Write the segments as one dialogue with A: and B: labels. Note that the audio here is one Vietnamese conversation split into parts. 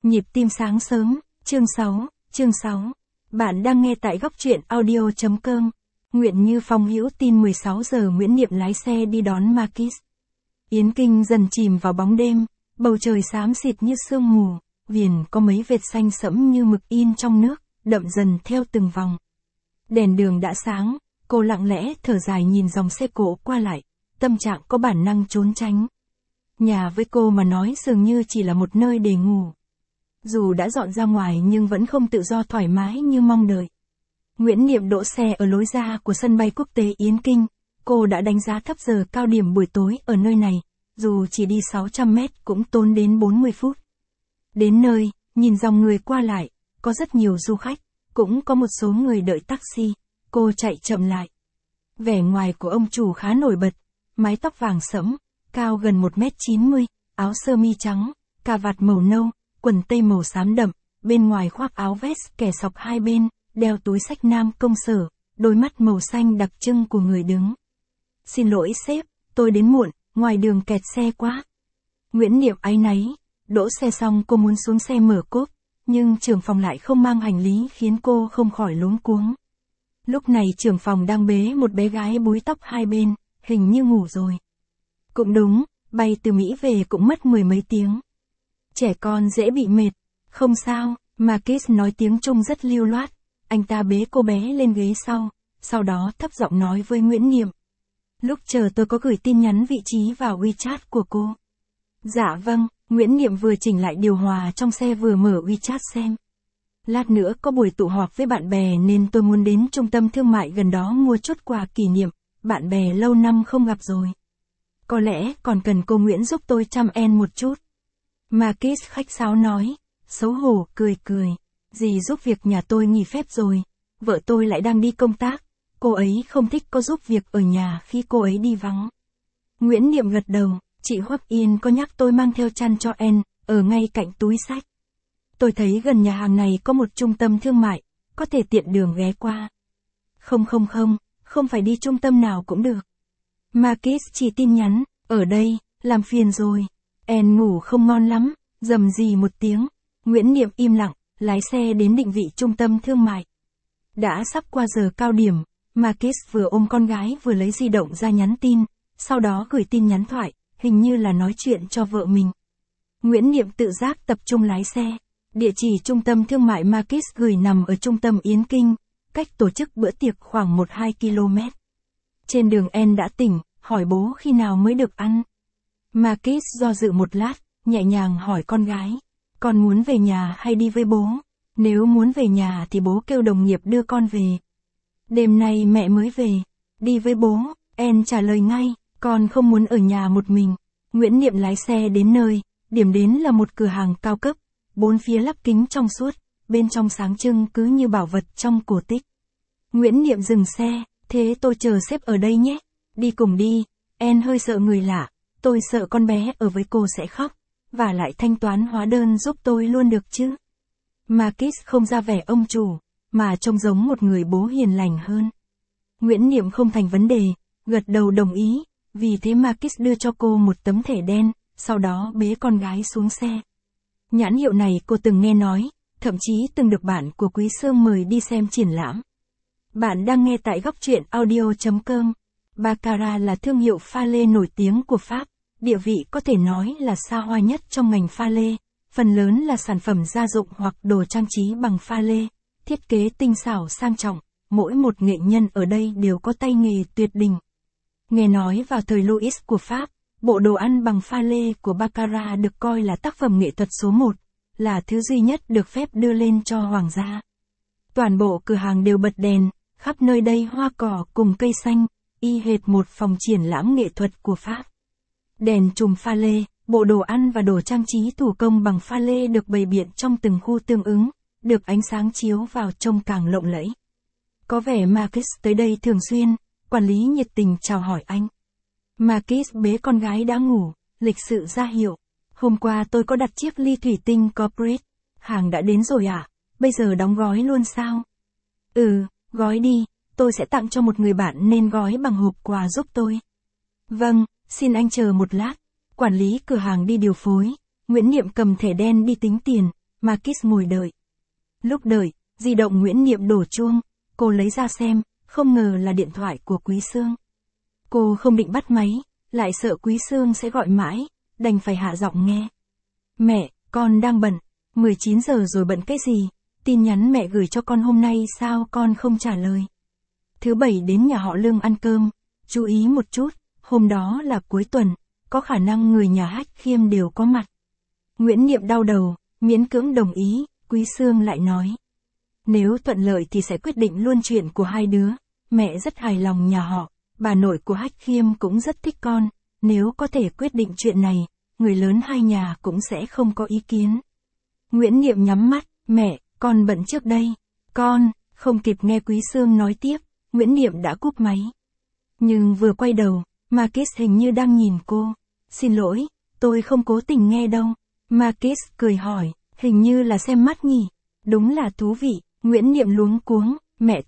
A: Nhịp tim sáng sớm, chương 6. Bạn đang nghe tại góc truyện audio.com. Nguyện Như Phong Hữu tin 16 giờ Nguyễn Niệm lái xe đi đón Marquis. Yến Kinh dần chìm vào bóng đêm, bầu trời xám xịt như sương mù, viền có mấy vệt xanh sẫm như mực in trong nước, đậm dần theo từng vòng. Đèn đường đã sáng, cô lặng lẽ thở dài nhìn dòng xe cộ qua lại, tâm trạng có bản năng trốn tránh. Nhà với cô mà nói dường như chỉ là một nơi để ngủ. Dù đã dọn ra ngoài nhưng vẫn không tự do thoải mái như mong đợi. Nguyễn Niệm đỗ xe ở lối ra của sân bay quốc tế Yến Kinh. Cô đã đánh giá thấp giờ cao điểm buổi tối ở nơi này, dù chỉ đi 600 mét cũng tốn đến 40 phút. Đến nơi, nhìn dòng người qua lại, có rất nhiều du khách, cũng có một số người đợi taxi, cô chạy chậm lại. Vẻ ngoài của ông chủ khá nổi bật, mái tóc vàng sẫm, cao gần 1m90, áo sơ mi trắng, cà vạt màu nâu, quần tây màu xám đậm, bên ngoài khoác áo vest kẻ sọc hai bên, đeo túi xách nam công sở, đôi mắt màu xanh đặc trưng của người đứng. Xin lỗi sếp, tôi đến muộn, ngoài đường kẹt xe quá. Nguyễn Niệm áy náy, đỗ xe xong cô muốn xuống xe mở cốp, nhưng trưởng phòng lại không mang hành lý khiến cô không khỏi luống cuống. Lúc này trưởng phòng đang bế một bé gái búi tóc hai bên, hình như ngủ rồi. Cũng đúng, bay từ Mỹ về cũng mất 10 mấy tiếng. Trẻ con dễ bị mệt, không sao, Marquis nói tiếng Trung rất lưu loát, anh ta bế cô bé lên ghế sau đó thấp giọng nói với Nguyễn Niệm. Lúc chờ tôi có gửi tin nhắn vị trí vào WeChat của cô. Dạ vâng, Nguyễn Niệm vừa chỉnh lại điều hòa trong xe vừa mở WeChat xem. Lát nữa có buổi tụ họp với bạn bè nên tôi muốn đến trung tâm thương mại gần đó mua chút quà kỷ niệm, bạn bè lâu năm không gặp rồi. Có lẽ còn cần cô Nguyễn giúp tôi chăm en một chút. Marquis khách sáo nói, xấu hổ cười. Dì giúp việc nhà tôi nghỉ phép rồi, vợ tôi lại đang đi công tác, cô ấy không thích có giúp việc ở nhà khi cô ấy đi vắng. Nguyễn Niệm gật đầu, chị Hoắc Yên có nhắc tôi mang theo chăn cho En, ở ngay cạnh túi xách. Tôi thấy gần nhà hàng này có một trung tâm thương mại, có thể tiện đường ghé qua. Không phải đi trung tâm nào cũng được. Marquis chỉ tin nhắn, ở đây, làm phiền rồi. En ngủ không ngon lắm, rầm rì một tiếng. Nguyễn Niệm im lặng, lái xe đến định vị trung tâm thương mại. Đã sắp qua giờ cao điểm, Marquis vừa ôm con gái vừa lấy di động ra nhắn tin, sau đó gửi tin nhắn thoại, hình như là nói chuyện cho vợ mình. Nguyễn Niệm tự giác tập trung lái xe. Địa chỉ trung tâm thương mại Marquis gửi nằm ở trung tâm Yến Kinh, cách tổ chức bữa tiệc khoảng 1-2 km. Trên đường En đã tỉnh, hỏi bố khi nào mới được ăn. Marquis do dự một lát, nhẹ nhàng hỏi con gái, con muốn về nhà hay đi với bố? Nếu muốn về nhà thì bố kêu đồng nghiệp đưa con về. Đêm nay mẹ mới về, đi với bố, En trả lời ngay, con không muốn ở nhà một mình. Nguyễn Niệm lái xe đến nơi, điểm đến là một cửa hàng cao cấp, bốn phía lắp kính trong suốt, bên trong sáng trưng cứ như bảo vật trong cổ tích. Nguyễn Niệm dừng xe, thế tôi chờ sếp ở đây nhé, đi cùng đi, En hơi sợ người lạ, tôi sợ con bé ở với cô sẽ khóc, và lại thanh toán hóa đơn giúp tôi luôn được chứ. Marquis không ra vẻ ông chủ, mà trông giống một người bố hiền lành hơn. Nguyễn Niệm không thành vấn đề, gật đầu đồng ý, vì thế Marquis đưa cho cô một tấm thẻ đen, sau đó bế con gái xuống xe. Nhãn hiệu này cô từng nghe nói, thậm chí từng được bạn của Quý Sương mời đi xem triển lãm. Bạn đang nghe tại góc truyện audio.com. Baccarat là thương hiệu pha lê nổi tiếng của Pháp, địa vị có thể nói là xa hoa nhất trong ngành pha lê, phần lớn là sản phẩm gia dụng hoặc đồ trang trí bằng pha lê, thiết kế tinh xảo sang trọng, mỗi một nghệ nhân ở đây đều có tay nghề tuyệt đỉnh. Nghe nói vào thời Louis của Pháp, bộ đồ ăn bằng pha lê của Baccarat được coi là tác phẩm nghệ thuật số 1, là thứ duy nhất được phép đưa lên cho hoàng gia. Toàn bộ cửa hàng đều bật đèn, khắp nơi đây hoa cỏ cùng cây xanh, y hệt một phòng triển lãm nghệ thuật của Pháp. Đèn chùm pha lê, bộ đồ ăn và đồ trang trí thủ công bằng pha lê được bày biện trong từng khu tương ứng, được ánh sáng chiếu vào trông càng lộng lẫy. Có vẻ Marquis tới đây thường xuyên, quản lý nhiệt tình chào hỏi anh. Marquis bế con gái đã ngủ, lịch sự ra hiệu. Hôm qua tôi có đặt chiếc ly thủy tinh corporate, hàng đã đến rồi ạ, bây giờ đóng gói luôn sao? Ừ, gói đi, tôi sẽ tặng cho một người bạn nên gói bằng hộp quà giúp tôi. Vâng, xin anh chờ một lát. Quản lý cửa hàng đi điều phối, Nguyễn Niệm cầm thẻ đen đi tính tiền, Marcus ngồi đợi. Lúc đợi, di động Nguyễn Niệm đổ chuông, cô lấy ra xem, không ngờ là điện thoại của Quý Sương. Cô không định bắt máy, lại sợ Quý Sương sẽ gọi mãi, đành phải hạ giọng nghe. Mẹ, con đang bận, 19 giờ rồi bận cái gì? Tin nhắn mẹ gửi cho con hôm nay sao con không trả lời? Thứ Bảy đến nhà họ Lương ăn cơm, chú ý một chút, hôm đó là cuối tuần, có khả năng người nhà Hách Khiêm đều có mặt. Nguyễn Niệm đau đầu, miễn cưỡng đồng ý, Quý Sương lại nói. Nếu thuận lợi thì sẽ quyết định luôn chuyện của hai đứa, mẹ rất hài lòng nhà họ, bà nội của Hách Khiêm cũng rất thích con, nếu có thể quyết định chuyện này, người lớn hai nhà cũng sẽ không có ý kiến. Nguyễn Niệm nhắm mắt, mẹ, con bận trước đây. Con, không kịp nghe Quý Sương nói tiếp, Nguyễn Niệm đã cúp máy. Nhưng vừa quay đầu, Marcus hình như đang nhìn cô. Xin lỗi, tôi không cố tình nghe đâu. Marcus cười hỏi, hình như là xem mắt nhỉ. Đúng là thú vị, Nguyễn Niệm luống cuống, mẹ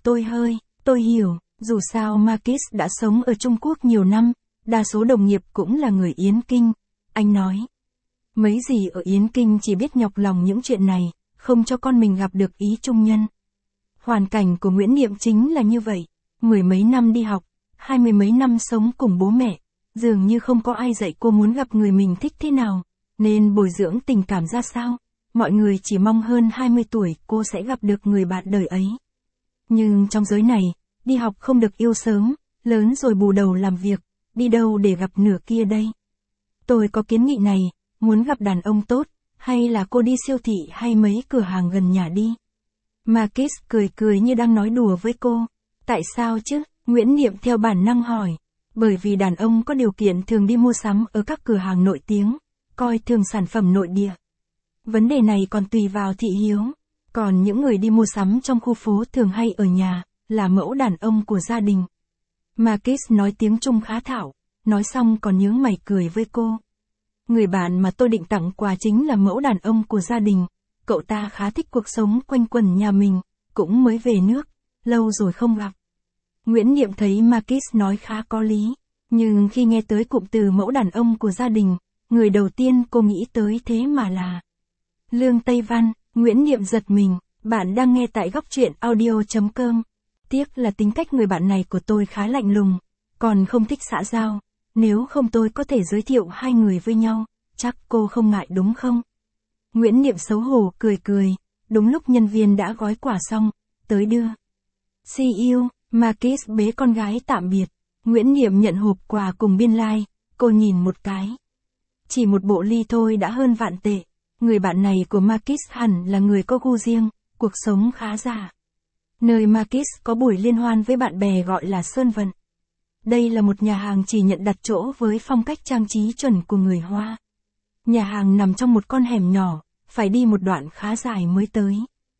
A: tôi hiểu, dù sao Marcus đã sống ở Trung Quốc nhiều năm, đa số đồng nghiệp cũng là người Yến Kinh. Anh nói, mấy gì ở Yến Kinh chỉ biết nhọc lòng những chuyện này, không cho con mình gặp được ý trung nhân. Hoàn cảnh của Nguyễn Niệm chính là như vậy, 10 mấy năm đi học, 20 mấy năm sống cùng bố mẹ, dường như không có ai dạy cô muốn gặp người mình thích thế nào, nên bồi dưỡng tình cảm ra sao. Mọi người chỉ mong hơn 20 tuổi cô sẽ gặp được người bạn đời ấy. Nhưng trong giới này, đi học không được yêu sớm, lớn rồi bù đầu làm việc, đi đâu để gặp nửa kia đây. Tôi có kiến nghị này, muốn gặp đàn ông tốt, hay là cô đi siêu thị hay mấy cửa hàng gần nhà đi. Marcus cười như đang nói đùa với cô. Tại sao chứ? Nguyễn Niệm theo bản năng hỏi. Bởi vì đàn ông có điều kiện thường đi mua sắm ở các cửa hàng nổi tiếng, coi thường sản phẩm nội địa. Vấn đề này còn tùy vào thị hiếu. Còn những người đi mua sắm trong khu phố thường hay ở nhà, là mẫu đàn ông của gia đình. Marcus nói tiếng Trung khá thạo, nói xong còn nhướng mày cười với cô. Người bạn mà tôi định tặng quà chính là mẫu đàn ông của gia đình. Cậu ta khá thích cuộc sống quanh quẩn nhà mình, cũng mới về nước, lâu rồi không gặp. Nguyễn Niệm thấy Marcus nói khá có lý, nhưng khi nghe tới cụm từ mẫu đàn ông của gia đình, người đầu tiên cô nghĩ tới thế mà là Lương Tây Văn. Nguyễn Niệm giật mình, bạn đang nghe tại góc truyện audio.com. Tiếc là tính cách người bạn này của tôi khá lạnh lùng, còn không thích xã giao, nếu không tôi có thể giới thiệu hai người với nhau, chắc cô không ngại đúng không? Nguyễn Niệm xấu hổ cười, đúng lúc nhân viên đã gói quà xong, tới đưa. See you, Marcus bế con gái tạm biệt, Nguyễn Niệm nhận hộp quà cùng biên lai, cô nhìn một cái. Chỉ một bộ ly thôi đã hơn vạn tệ, người bạn này của Marcus hẳn là người có gu riêng, cuộc sống khá giả. Nơi Marcus có buổi liên hoan với bạn bè gọi là Sơn Vận. Đây là một nhà hàng chỉ nhận đặt chỗ với phong cách trang trí chuẩn của người Hoa. Nhà hàng nằm trong một con hẻm nhỏ, phải đi một đoạn khá dài mới tới.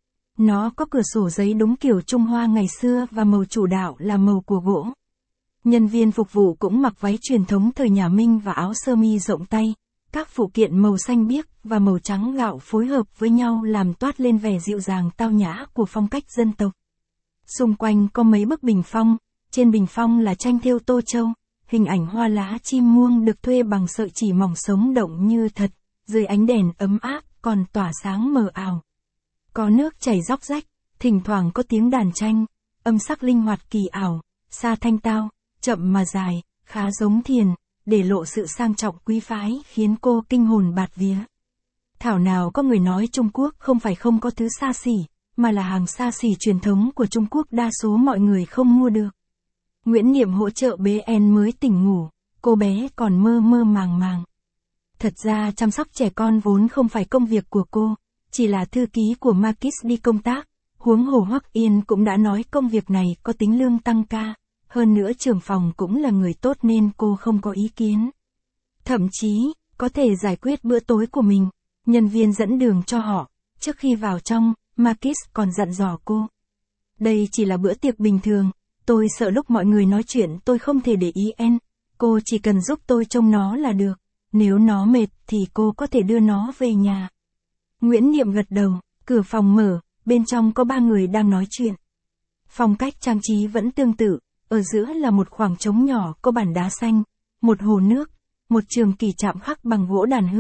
A: Nó có cửa sổ giấy đúng kiểu Trung Hoa ngày xưa và màu chủ đạo là màu của gỗ. Nhân viên phục vụ cũng mặc váy truyền thống thời nhà Minh và áo sơ mi rộng tay. Các phụ kiện màu xanh biếc và màu trắng gạo phối hợp với nhau làm toát lên vẻ dịu dàng tao nhã của phong cách dân tộc. Xung quanh có mấy bức bình phong, trên bình phong là tranh thêu Tô Châu, hình ảnh hoa lá chim muông được thuê bằng sợi chỉ mỏng sống động như thật, dưới ánh đèn ấm áp còn tỏa sáng mờ ảo. Có nước chảy róc rách, thỉnh thoảng có tiếng đàn tranh, âm sắc linh hoạt kỳ ảo, xa thanh tao, chậm mà dài, khá giống thiền, để lộ sự sang trọng quý phái khiến cô kinh hồn bạt vía. Thảo nào có người nói Trung Quốc không phải không có thứ xa xỉ, mà là hàng xa xỉ truyền thống của Trung Quốc đa số mọi người không mua được. Nguyễn Niệm hỗ trợ bé En mới tỉnh ngủ, cô bé còn mơ mơ màng màng. Thật ra chăm sóc trẻ con vốn không phải công việc của cô, chỉ là thư ký của Marcus đi công tác, huống hồ Hoắc Yên cũng đã nói công việc này có tính lương tăng ca, hơn nữa trưởng phòng cũng là người tốt nên cô không có ý kiến. Thậm chí, có thể giải quyết bữa tối của mình, nhân viên dẫn đường cho họ, trước khi vào trong, Marcus còn dặn dò cô. Đây chỉ là bữa tiệc bình thường, tôi sợ lúc mọi người nói chuyện tôi không thể để ý En, cô chỉ cần giúp tôi trông nó là được, nếu nó mệt thì cô có thể đưa nó về nhà. Nguyễn Niệm gật đầu, cửa phòng mở, bên trong có 3 người đang nói chuyện. Phong cách trang trí vẫn tương tự, ở giữa là một khoảng trống nhỏ có bàn đá xanh, một hồ nước, một trường kỳ chạm khắc bằng gỗ đàn hương,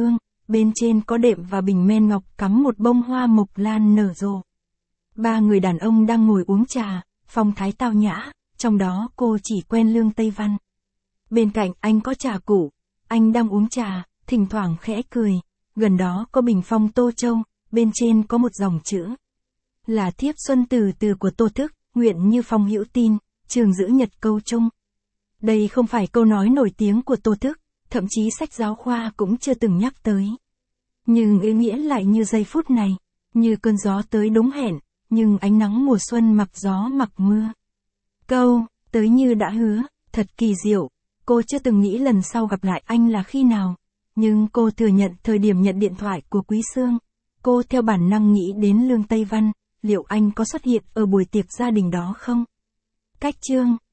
A: bên trên có đệm và bình men ngọc cắm một bông hoa mộc lan nở rộ. Ba người đàn ông đang ngồi uống trà, phong thái tao nhã, trong đó cô chỉ quen Lương Tây Văn. Bên cạnh anh có trà cụ, anh đang uống trà, thỉnh thoảng khẽ cười, gần đó có bình phong Tô Châu, bên trên có một dòng chữ. Là thiếp xuân từ từ của Tô Thức, nguyện Như Phong hữu tin, trường giữ nhật câu chung. Đây không phải câu nói nổi tiếng của Tô Thức, thậm chí sách giáo khoa cũng chưa từng nhắc tới. Nhưng ý nghĩa lại như giây phút này, như cơn gió tới đúng hẹn, nhưng ánh nắng mùa xuân mặc gió mặc mưa. Câu, tới như đã hứa, thật kỳ diệu, cô chưa từng nghĩ lần sau gặp lại anh là khi nào. Nhưng cô thừa nhận thời điểm nhận điện thoại của Quý Sương, cô theo bản năng nghĩ đến Lương Tây Văn, liệu anh có xuất hiện ở buổi tiệc gia đình đó không? Cách chương